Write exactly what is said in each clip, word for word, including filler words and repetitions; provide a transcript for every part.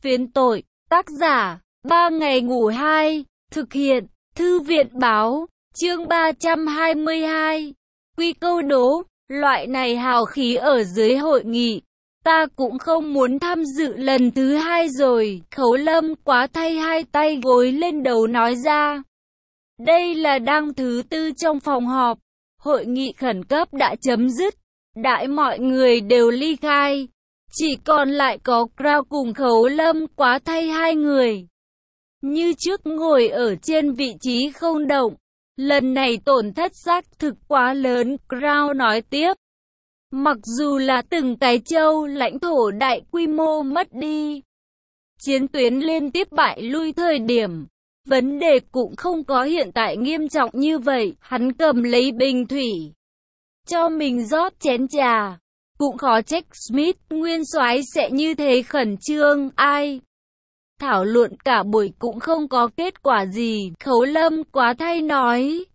Phiến tội, tác giả, ba ngày ngủ hai, thực hiện, thư viện báo, chương ba trăm hai mươi hai. Quy câu đố, loại này hào khí ở dưới hội nghị. Ta cũng không muốn tham dự lần thứ hai rồi, Khấu Lâm quá thay hai tay gối lên đầu nói ra. Đây là đang thứ tư trong phòng họp, hội nghị khẩn cấp đã chấm dứt, đãi mọi người đều ly khai. Chỉ còn lại có Crow cùng Khấu Lâm quá thay hai người. Như trước ngồi ở trên vị trí không động. Lần này tổn thất xác thực quá lớn, Crow nói tiếp. Mặc dù là từng cái châu lãnh thổ đại quy mô mất đi, chiến tuyến liên tiếp bại lui thời điểm, vấn đề cũng không có hiện tại nghiêm trọng như vậy. Hắn cầm lấy bình thủy, cho mình rót chén trà. Cũng khó trách Smith nguyên soái sẽ như thế khẩn trương. Ai thảo luận cả buổi cũng không có kết quả gì, Khấu Lâm quá thay nói.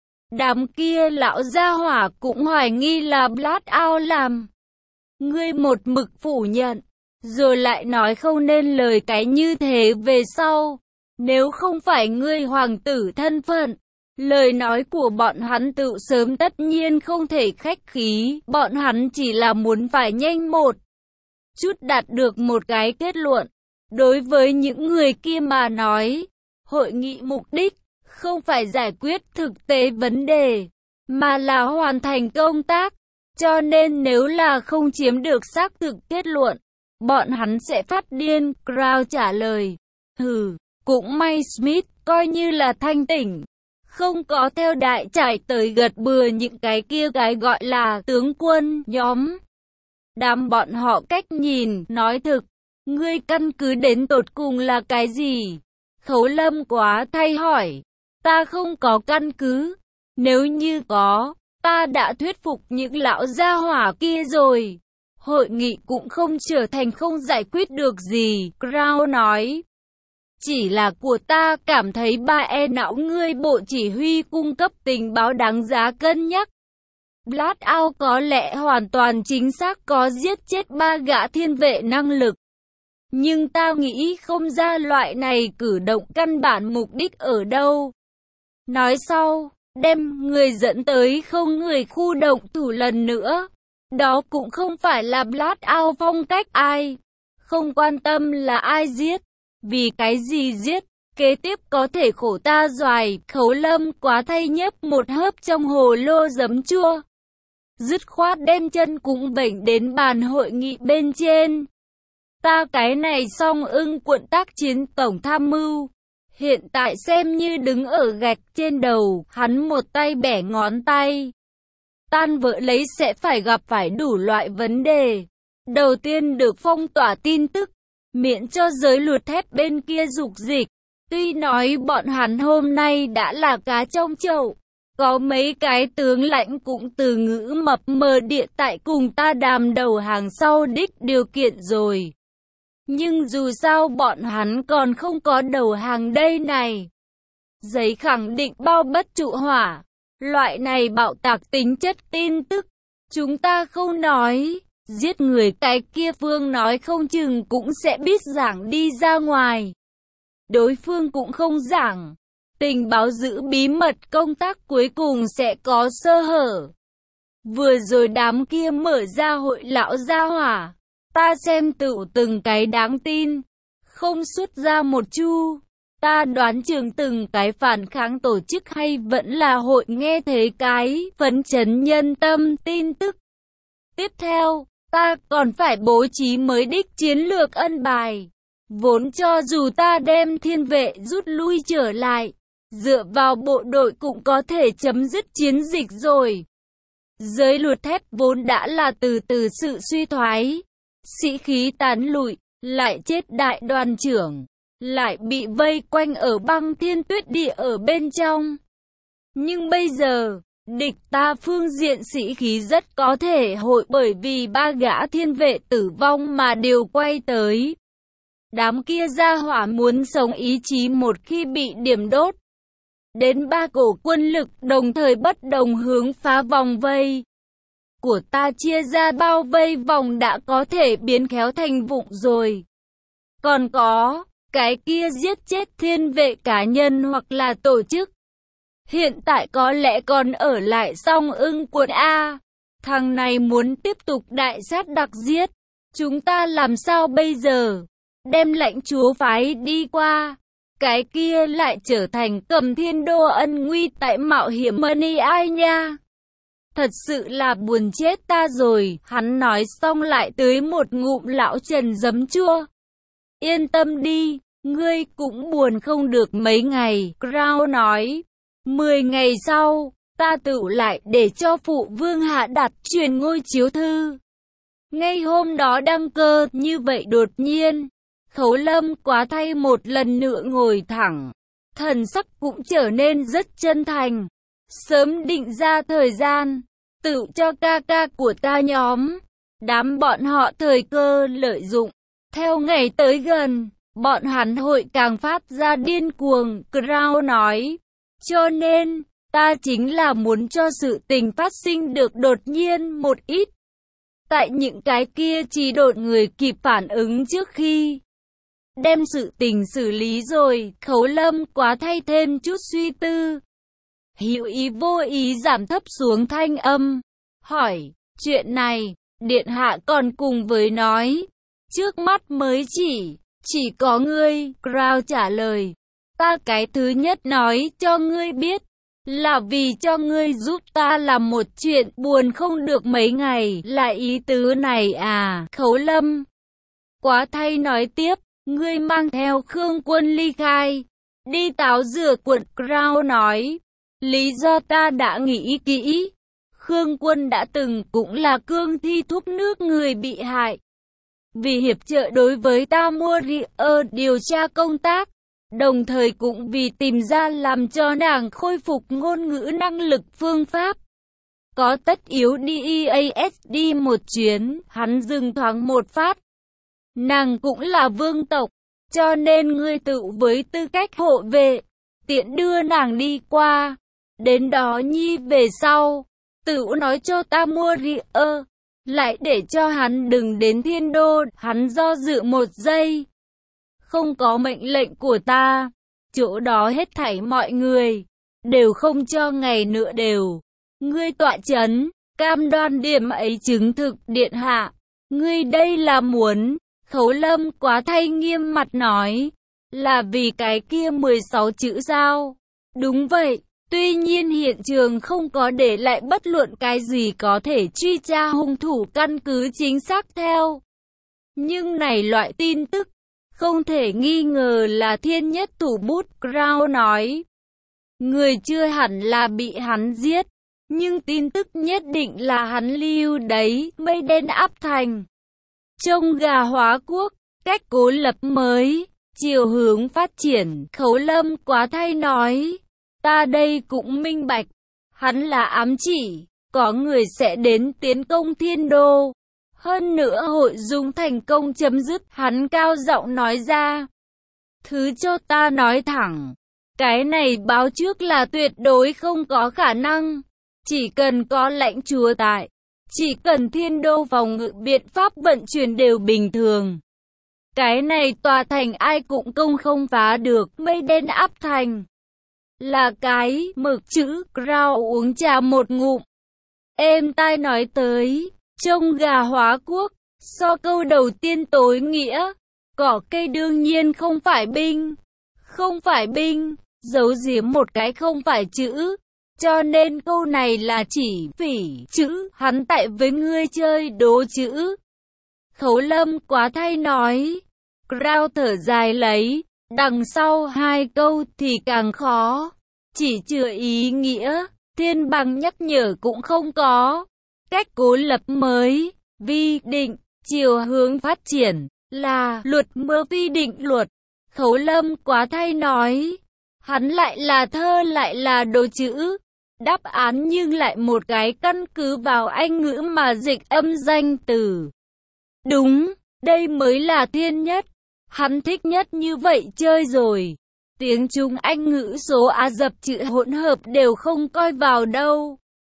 Đám kia lão gia hỏa cũng hoài nghi là Blackout làm. Ngươi một mực phủ nhận, rồi lại nói không nên lời cái như thế về sau. Nếu không phải ngươi hoàng tử thân phận, lời nói của bọn hắn tự sớm tất nhiên không thể khách khí. Bọn hắn chỉ là muốn phải nhanh một chút đạt được một cái kết luận. Đối với những người kia mà nói, hội nghị mục đích không phải giải quyết thực tế vấn đề, mà là hoàn thành công tác. Cho nên nếu là không chiếm được xác thực kết luận, bọn hắn sẽ phát điên. Crow trả lời. Hừ, cũng may Smith coi như là thanh tỉnh, không có theo đại trải tới gật bừa những cái kia cái gọi là tướng quân nhóm. Đám bọn họ cách nhìn, nói thực, ngươi căn cứ đến tột cùng là cái gì? Khấu Lâm quá thay hỏi. Ta không có căn cứ. Nếu như có, ta đã thuyết phục những lão gia hỏa kia rồi. Hội nghị cũng không trở thành không giải quyết được gì, Crow nói. Chỉ là của ta cảm thấy ba e não ngươi bộ chỉ huy cung cấp tình báo đáng giá cân nhắc. Blackout có lẽ hoàn toàn chính xác có giết chết ba gã thiên vệ năng lực. Nhưng ta nghĩ không ra loại này cử động căn bản mục đích ở đâu. Nói sau, đem người dẫn tới không người khu động thủ lần nữa. Đó cũng không phải là Blackout phong cách. Ai không quan tâm là ai giết, vì cái gì giết, kế tiếp có thể khổ ta doài. Khấu Lâm quá thay nhấp một hớp trong hồ lô giấm chua, dứt khoát đem chân cũng vểnh đến bàn hội nghị bên trên. Ta cái này song ưng quận tác chiến tổng tham mưu, hiện tại xem như đứng ở gạch trên đầu. Hắn một tay bẻ ngón tay. Tan vỡ lấy sẽ phải gặp phải đủ loại vấn đề. Đầu tiên được phong tỏa tin tức, miễn cho giới luật thép bên kia dục dịch. Tuy nói bọn hắn hôm nay đã là cá trong chậu, có mấy cái tướng lãnh cũng từ ngữ mập mờ địa tại cùng ta đàm đầu hàng sau đích điều kiện rồi. Nhưng dù sao bọn hắn còn không có đầu hàng đây này. Giấy khẳng định bao bất trụ hỏa. Loại này bạo tạc tính chất tin tức, chúng ta không nói. Giết người cái kia phương nói không chừng cũng sẽ biết giảng đi ra ngoài. Đối phương cũng không giảng. Tình báo giữ bí mật công tác cuối cùng sẽ có sơ hở. Vừa rồi đám kia mở ra hội lão gia hỏa. Ta xem tựu từng cái đáng tin. Không xuất ra một chu. Ta đoán chừng từng cái phản kháng tổ chức hay vẫn là hội nghe thấy cái phấn chấn nhân tâm tin tức. Tiếp theo, ta còn phải bố trí mới đích chiến lược ân bài. Vốn cho dù ta đem thiên vệ rút lui trở lại, dựa vào bộ đội cũng có thể chấm dứt chiến dịch rồi. Giới luật thép vốn đã là từ từ sự suy thoái, sĩ khí tán lụi, lại chết đại đoàn trưởng, lại bị vây quanh ở băng thiên tuyết địa ở bên trong. Nhưng bây giờ, địch ta phương diện sĩ khí rất có thể hội bởi vì ba gã thiên vệ tử vong mà đều quay tới. Đám kia ra hỏa muốn sống ý chí một khi bị điểm đốt. Đến ba cổ quân lực đồng thời bất đồng hướng phá vòng vây của ta chia ra bao vây vòng đã có thể biến khéo thành vụng rồi. Còn có, cái kia giết chết thiên vệ cá nhân hoặc là tổ chức. Hiện tại có lẽ còn ở lại Song Ưng quận A. Thằng này muốn tiếp tục đại sát đặc giết. Chúng ta làm sao bây giờ? Đem lãnh chúa phái đi qua. Cái kia lại trở thành Cầm Thiên Đô ân nguy tại mạo hiểm money ai nha. Thật sự là buồn chết ta rồi. Hắn nói xong lại tưới một ngụm lão trần giấm chua. Yên tâm đi, ngươi cũng buồn không được mấy ngày. Crown nói. Mười ngày sau, ta tự lại để cho phụ vương hạ đặt truyền ngôi chiếu thư. Ngay hôm đó đăng cơ, như vậy đột nhiên, Khấu Lâm Quá Thay một lần nữa ngồi thẳng, thần sắc cũng trở nên rất chân thành. Sớm định ra thời gian, tự cho ca ca của ta nhóm, đám bọn họ thời cơ lợi dụng. Theo ngày tới gần, bọn hắn hội càng phát ra điên cuồng, Crown nói. Cho nên, ta chính là muốn cho sự tình phát sinh được đột nhiên một ít. Tại những cái kia chỉ đột người kịp phản ứng trước khi đem sự tình xử lý rồi. Khấu Lâm Quá Thay thêm chút suy tư, hữu ý vô ý giảm thấp xuống thanh âm, hỏi, chuyện này, điện hạ còn cùng với nói, trước mắt mới chỉ, chỉ có ngươi. Crown trả lời, ta cái thứ nhất nói cho ngươi biết, là vì cho ngươi giúp ta làm một chuyện buồn không được mấy ngày, là ý tứ này à? Khấu Lâm Quá Thay nói tiếp, ngươi mang theo Khương Quân ly khai, đi Táo Rửa quận. Crown nói, lý do ta đã nghĩ kỹ, Khương Quân đã từng cũng là cương thi thúc nước người bị hại, vì hiệp trợ đối với ta mua Ria điều tra công tác, đồng thời cũng vì tìm ra làm cho nàng khôi phục ngôn ngữ năng lực phương pháp. Có tất yếu đi e a ét đi một chuyến. Hắn dừng thoáng một phát. Nàng cũng là vương tộc, cho nên ngươi tự với tư cách hộ vệ, tiện đưa nàng đi qua. Đến đó nhi về sau, tự nói cho ta mua Ria, lại để cho hắn đừng đến Thiên Đô. Hắn do dự một giây. Không có mệnh lệnh của ta, chỗ đó hết thảy mọi người đều không cho ngày nữa đều. Ngươi tọa chấn, cam đoan điểm ấy chứng thực. Điện hạ, ngươi đây là muốn? Khấu Lâm Quá Thay nghiêm mặt nói, là vì cái kia mười sáu chữ sao? Đúng vậy, tuy nhiên hiện trường không có để lại bất luận cái gì có thể truy tra hung thủ căn cứ chính xác theo. Nhưng này loại tin tức, không thể nghi ngờ là thiên nhất thủ bút. Crown nói, người chưa hẳn là bị hắn giết, nhưng tin tức nhất định là hắn lưu đấy. Mây đen áp thành, trông gà hóa quốc, cách cố lập mới, chiều hướng phát triển. Khấu Lâm Quá Thay nói, ta đây cũng minh bạch, hắn là ám chỉ, có người sẽ đến tiến công Thiên Đô. Hơn nữa hội dung thành công chấm dứt. Hắn cao giọng nói ra, thứ cho ta nói thẳng, cái này báo trước là tuyệt đối không có khả năng. Chỉ cần có lãnh chúa tại, chỉ cần Thiên Đô phòng ngự biện pháp vận chuyển đều bình thường, cái này tòa thành ai cũng công không phá được. Mây đen áp thành, là cái mực chữ. Crown uống trà một ngụm, êm tai nói tới, trông gà hóa quốc, so câu đầu tiên tối nghĩa, cỏ cây đương nhiên không phải binh, không phải binh, giấu giếm một cái không phải chữ, cho nên câu này là chỉ phỉ chữ. Hắn tại với ngươi chơi đố chữ. Khấu Lâm Quá Thay nói. Crown thở dài lấy, đằng sau hai câu thì càng khó, chỉ chừa ý nghĩa, thiên bằng nhắc nhở cũng không có. Cách cố lập mới, vi định, chiều hướng phát triển, là luật mơ vi định luật. Khấu Lâm Quá Thay nói, hắn lại là thơ lại là đồ chữ, đáp án nhưng lại một cái căn cứ vào Anh ngữ mà dịch âm danh từ. Đúng, đây mới là thiên nhất, hắn thích nhất như vậy chơi rồi. Tiếng Trung Anh ngữ số Ả Rập chữ hỗn hợp đều không coi vào đâu.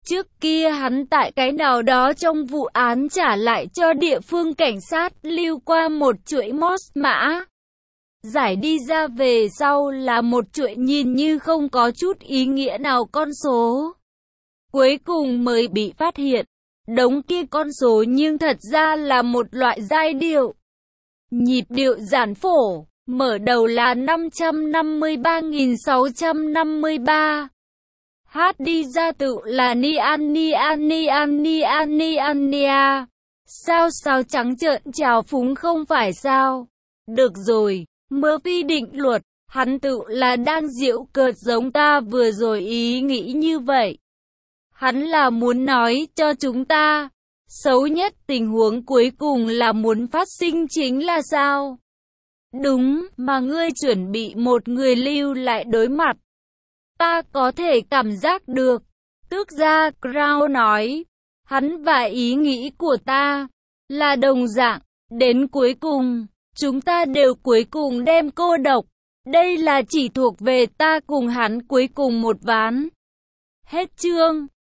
Trước kia hắn tại cái nào đó trong vụ án trả lại cho địa phương cảnh sát lưu qua một chuỗi mốt mã. Giải đi ra về sau là một chuỗi nhìn như không có chút ý nghĩa nào con số. Cuối cùng mới bị phát hiện, đống kia con số nhưng thật ra là một loại giai điệu. Nhịp điệu giản phổ, mở đầu là năm trăm năm mươi ba nghìn sáu trăm năm mươi ba. Hát đi ra tự là ni an ni an ni an ni an ni an nia. Sao sao trắng trợn trào phúng không phải sao? Được rồi, Murphy định luật, hắn tự là đang giễu cợt giống ta vừa rồi ý nghĩ như vậy. Hắn là muốn nói cho chúng ta, xấu nhất tình huống cuối cùng là muốn phát sinh chính là sao? Đúng, mà ngươi chuẩn bị một người lưu lại đối mặt. Ta có thể cảm giác được. Tước gia Crown nói, hắn và ý nghĩ của ta là đồng dạng. Đến cuối cùng, chúng ta đều cuối cùng đem cô độc. Đây là chỉ thuộc về ta cùng hắn cuối cùng một ván. Hết chương.